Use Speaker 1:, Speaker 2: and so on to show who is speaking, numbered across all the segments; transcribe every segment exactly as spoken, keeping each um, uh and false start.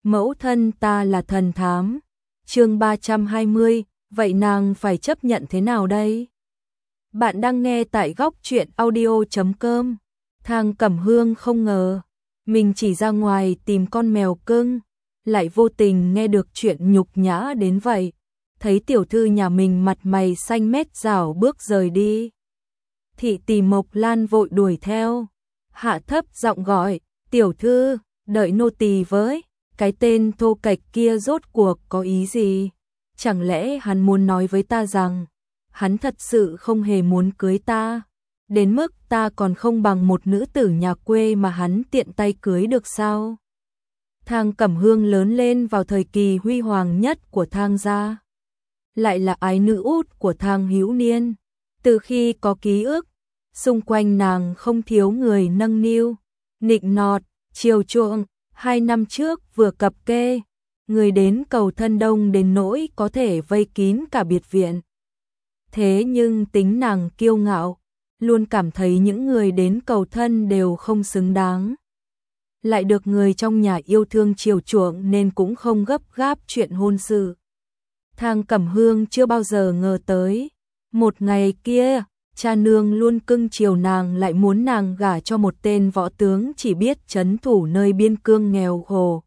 Speaker 1: mẫu thân ta là thần thám. Chương ba trăm hai mươi, vậy nàng phải chấp nhận thế nào đây? Bạn đang nghe tại góc truyện audio chấm com. Thang Cẩm Hương không ngờ, mình chỉ ra ngoài tìm con mèo cưng, lại vô tình nghe được chuyện nhục nhã đến vậy. Thấy tiểu thư nhà mình mặt mày xanh mét rảo bước rời đi. Thị tỷ Mộc Lan vội đuổi theo, hạ thấp giọng gọi, tiểu thư, đợi nô tỳ với, cái tên thô kệch kia rốt cuộc có ý gì? Chẳng lẽ hắn muốn nói với ta rằng, hắn thật sự không hề muốn cưới ta, đến mức ta còn không bằng một nữ tử nhà quê mà hắn tiện tay cưới được sao? Thang Cẩm Hương lớn lên vào thời kỳ huy hoàng nhất của Thang gia, lại là ái nữ út của Thang Hữu Niên. Từ khi có ký ức, xung quanh nàng không thiếu người nâng niu, nịnh nọt, chiều chuộng. Hai năm trước vừa cập kê, người đến cầu thân đông đến nỗi có thể vây kín cả biệt viện. Thế nhưng tính nàng kiêu ngạo, luôn cảm thấy những người đến cầu thân đều không xứng đáng. Lại được người trong nhà yêu thương chiều chuộng nên cũng không gấp gáp chuyện hôn sự. Thang Cẩm Hương chưa bao giờ ngờ tới, một ngày kia, cha nương luôn cưng chiều nàng lại muốn nàng gả cho một tên võ tướng chỉ biết trấn thủ nơi biên cương nghèo khổ.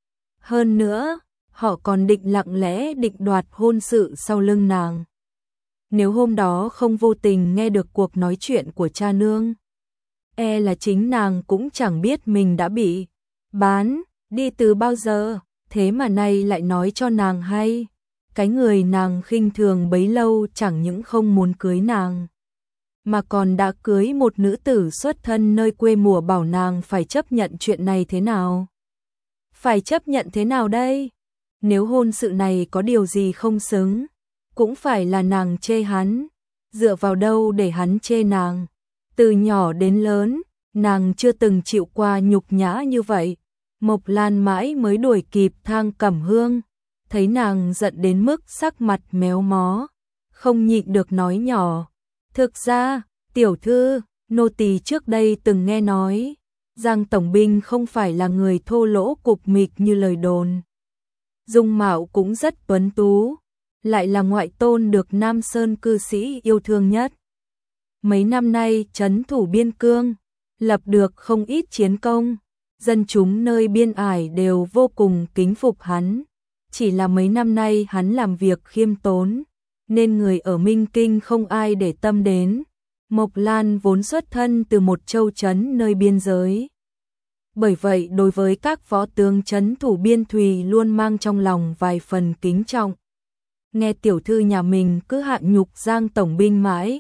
Speaker 1: Hơn nữa, họ còn định lặng lẽ định đoạt hôn sự sau lưng nàng. Nếu hôm đó không vô tình nghe được cuộc nói chuyện của cha nương, e là chính nàng cũng chẳng biết mình đã bị bán đi từ bao giờ, thế mà nay lại nói cho nàng hay. Cái người nàng khinh thường bấy lâu chẳng những không muốn cưới nàng, mà còn đã cưới một nữ tử xuất thân nơi quê mùa, bảo nàng phải chấp nhận chuyện này thế nào? Phải chấp nhận thế nào đây? Nếu hôn sự này có điều gì không xứng, cũng phải là nàng chê hắn, dựa vào đâu để hắn chê nàng? Từ nhỏ đến lớn, nàng chưa từng chịu qua nhục nhã như vậy. Mộc Lan mãi mới đuổi kịp Thang Cẩm Hương, thấy nàng giận đến mức sắc mặt méo mó, không nhịn được nói nhỏ. Thực ra, tiểu thư, nô tỳ trước đây từng nghe nói, Giang tổng binh không phải là người thô lỗ cục mịch như lời đồn. Dung mạo cũng rất tuấn tú, lại là ngoại tôn được Nam Sơn cư sĩ yêu thương nhất. Mấy năm nay trấn thủ biên cương, lập được không ít chiến công, dân chúng nơi biên ải đều vô cùng kính phục hắn. Chỉ là mấy năm nay hắn làm việc khiêm tốn, nên người ở Minh Kinh không ai để tâm đến. Mộc Lan vốn xuất thân từ một châu trấn nơi biên giới. Bởi vậy đối với các võ tướng trấn thủ biên thùy luôn mang trong lòng vài phần kính trọng. Nghe tiểu thư nhà mình cứ hạ nhục Giang tổng binh mãi,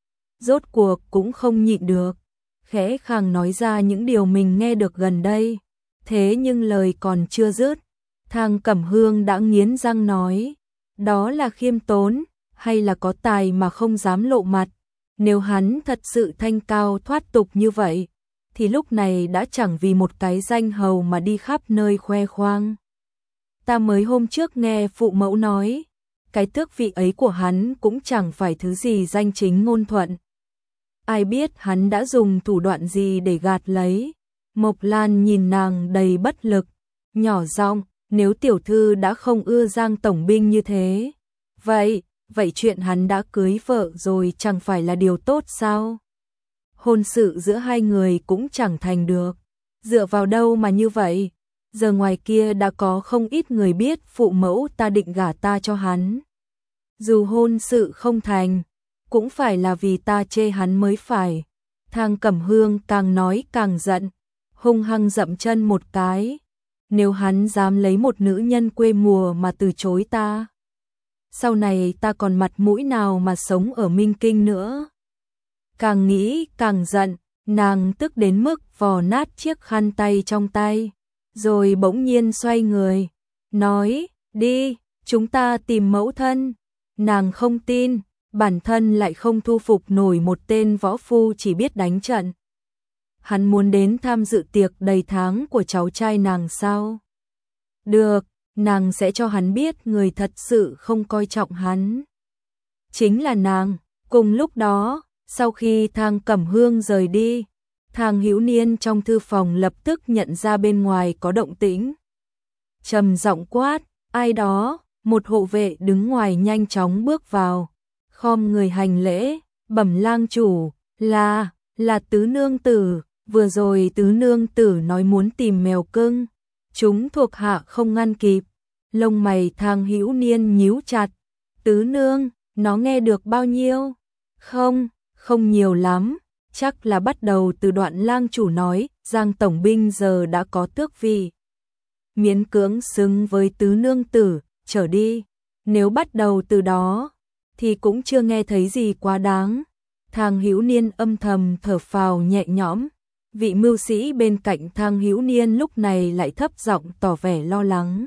Speaker 1: rốt cuộc cũng không nhịn được, khẽ khàng nói ra những điều mình nghe được gần đây. Thế nhưng lời còn chưa dứt, Thang Cẩm Hương đã nghiến răng nói, đó là khiêm tốn, hay là có tài mà không dám lộ mặt? Nếu hắn thật sự thanh cao thoát tục như vậy, thì lúc này đã chẳng vì một cái danh hầu mà đi khắp nơi khoe khoang. Ta mới hôm trước nghe phụ mẫu nói, cái tước vị ấy của hắn cũng chẳng phải thứ gì danh chính ngôn thuận. Ai biết hắn đã dùng thủ đoạn gì để gạt lấy. Mộc Lan nhìn nàng đầy bất lực, nhỏ giọng, nếu tiểu thư đã không ưa Giang tổng binh như thế, vậy, vậy chuyện hắn đã cưới vợ rồi chẳng phải là điều tốt sao? Hôn sự giữa hai người cũng chẳng thành được, dựa vào đâu mà như vậy? Giờ ngoài kia đã có không ít người biết phụ mẫu ta định gả ta cho hắn. Dù hôn sự không thành, cũng phải là vì ta chê hắn mới phải. Thang Cẩm Hương càng nói càng giận, hung hăng dậm chân một cái. Nếu hắn dám lấy một nữ nhân quê mùa mà từ chối ta, sau này ta còn mặt mũi nào mà sống ở Minh Kinh nữa? Càng nghĩ càng giận, nàng tức đến mức vò nát chiếc khăn tay trong tay, rồi bỗng nhiên xoay người, nói, đi, chúng ta tìm mẫu thân. Nàng không tin, bản thân lại không thu phục nổi một tên võ phu chỉ biết đánh trận. Hắn muốn đến tham dự tiệc đầy tháng của cháu trai nàng sao? Được, nàng sẽ cho hắn biết người thật sự không coi trọng hắn chính là nàng. Cùng lúc đó, sau khi Thang Cẩm Hương rời đi, Thang Hữu Niên trong thư phòng lập tức nhận ra bên ngoài có động tĩnh. trầm giọng quát, ai đó, một hộ vệ đứng ngoài nhanh chóng bước vào, khom người hành lễ, bẩm lang chủ, là, là tứ nương tử, vừa rồi tứ nương tử nói muốn tìm mèo cưng, chúng thuộc hạ không ngăn kịp, lông mày Thang Hữu Niên nhíu chặt, tứ nương, nó nghe được bao nhiêu? Không, không nhiều lắm, chắc là bắt đầu từ đoạn lang chủ nói, Giang tổng binh giờ đã có tước vị. Miễn cưỡng xứng với tứ nương tử, trở đi, nếu bắt đầu từ đó, thì cũng chưa nghe thấy gì quá đáng. Thang Hữu Niên âm thầm thở phào nhẹ nhõm, vị mưu sĩ bên cạnh Thang Hữu Niên lúc này lại thấp giọng tỏ vẻ lo lắng.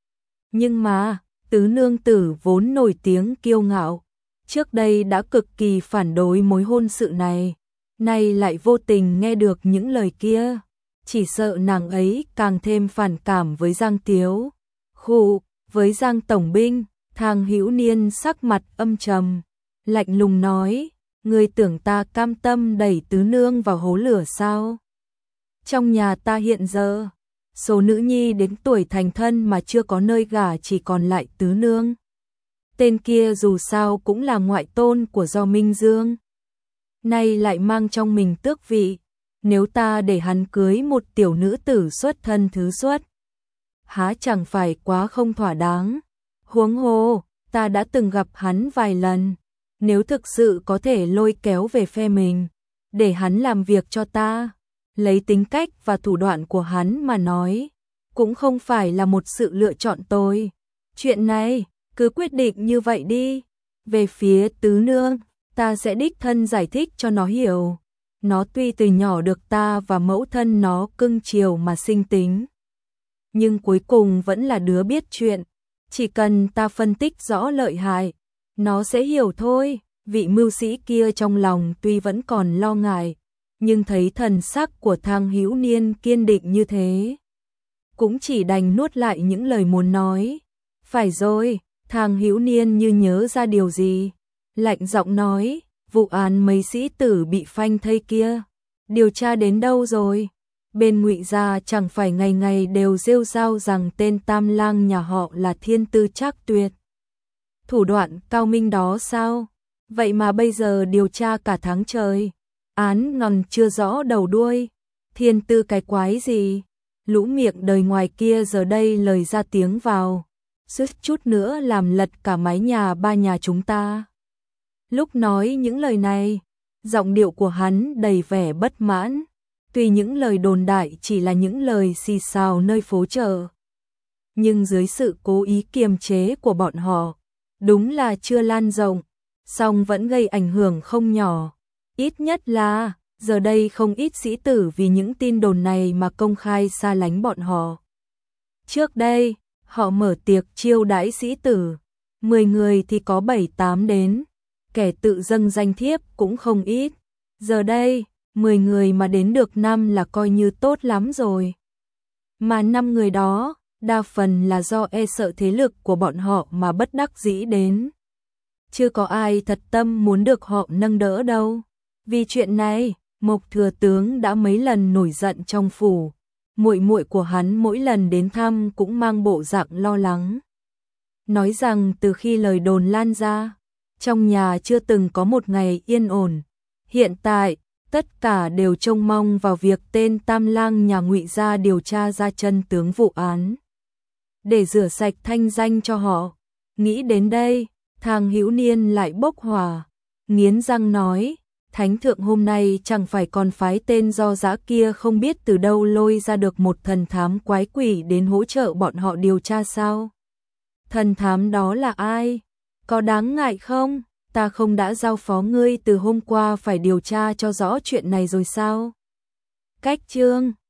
Speaker 1: Nhưng mà, tứ nương tử vốn nổi tiếng kiêu ngạo, trước đây đã cực kỳ phản đối mối hôn sự này, nay lại vô tình nghe được những lời kia, chỉ sợ nàng ấy càng thêm phản cảm với Giang Tiếu. Khụ, với Giang tổng binh, Thang Hữu Niên sắc mặt âm trầm, lạnh lùng nói, ngươi tưởng ta cam tâm đẩy tứ nương vào hố lửa sao? Trong nhà ta hiện giờ, số nữ nhi đến tuổi thành thân mà chưa có nơi gả chỉ còn lại tứ nương. Tên kia dù sao cũng là ngoại tôn của Do Minh Dương, nay lại mang trong mình tước vị, nếu ta để hắn cưới một tiểu nữ tử xuất thân thứ xuất, há chẳng phải quá không thỏa đáng. Huống hồ, ta đã từng gặp hắn vài lần, nếu thực sự có thể lôi kéo về phe mình, để hắn làm việc cho ta, lấy tính cách và thủ đoạn của hắn mà nói, cũng không phải là một sự lựa chọn tồi. Chuyện này, cứ quyết định như vậy đi. Về phía tứ nương, ta sẽ đích thân giải thích cho nó hiểu. Nó tuy từ nhỏ được ta và mẫu thân nó cưng chiều mà sinh tính, nhưng cuối cùng vẫn là đứa biết chuyện. Chỉ cần ta phân tích rõ lợi hại, nó sẽ hiểu thôi. Vị mưu sĩ kia trong lòng tuy vẫn còn lo ngại, nhưng thấy thần sắc của Thang Hữu Niên kiên định như thế, cũng chỉ đành nuốt lại những lời muốn nói. Phải rồi, Thang Hữu Niên như nhớ ra điều gì, lạnh giọng nói, vụ án mấy sĩ tử bị phanh thây kia, điều tra đến đâu rồi? Bên Ngụy gia chẳng phải ngày ngày đều rêu rao rằng tên tam lang nhà họ là thiên tư trác tuyệt, thủ đoạn cao minh đó sao? Vậy mà bây giờ điều tra cả tháng trời, án ngần chưa rõ đầu đuôi, thiên tư cái quái gì? Lũ miệng đời ngoài kia giờ đây lời ra tiếng vào, suýt chút nữa làm lật cả mái nhà ba nhà chúng ta. Lúc nói những lời này, giọng điệu của hắn đầy vẻ bất mãn, tuy những lời đồn đại chỉ là những lời xì xào nơi phố chợ, nhưng dưới sự cố ý kiềm chế của bọn họ, đúng là chưa lan rộng, song vẫn gây ảnh hưởng không nhỏ. Ít nhất là, giờ đây không ít sĩ tử vì những tin đồn này mà công khai xa lánh bọn họ. Trước đây, họ mở tiệc chiêu đãi sĩ tử, mười người thì có bảy tám đến, kẻ tự dâng danh thiếp cũng không ít. Giờ đây, mười người mà đến được năm là coi như tốt lắm rồi. Mà năm người đó, đa phần là do e sợ thế lực của bọn họ mà bất đắc dĩ đến. Chưa có ai thật tâm muốn được họ nâng đỡ đâu. Vì chuyện này, Mộc thừa tướng đã mấy lần nổi giận trong phủ. Muội muội của hắn mỗi lần đến thăm cũng mang bộ dạng lo lắng, nói rằng từ khi lời đồn lan ra, trong nhà chưa từng có một ngày yên ổn. Hiện tại, tất cả đều trông mong vào việc tên tam lang nhà Ngụy gia điều tra ra chân tướng vụ án, để rửa sạch thanh danh cho họ. Nghĩ đến đây, Thang Hữu Niên lại bốc hỏa, nghiến răng nói, Thánh thượng hôm nay chẳng phải còn phái tên Do Dã kia không biết từ đâu lôi ra được một thần thám quái quỷ đến hỗ trợ bọn họ điều tra sao? Thần thám đó là ai? Có đáng ngại không? Ta không đã giao phó ngươi từ hôm qua phải điều tra cho rõ chuyện này rồi sao? Cách chương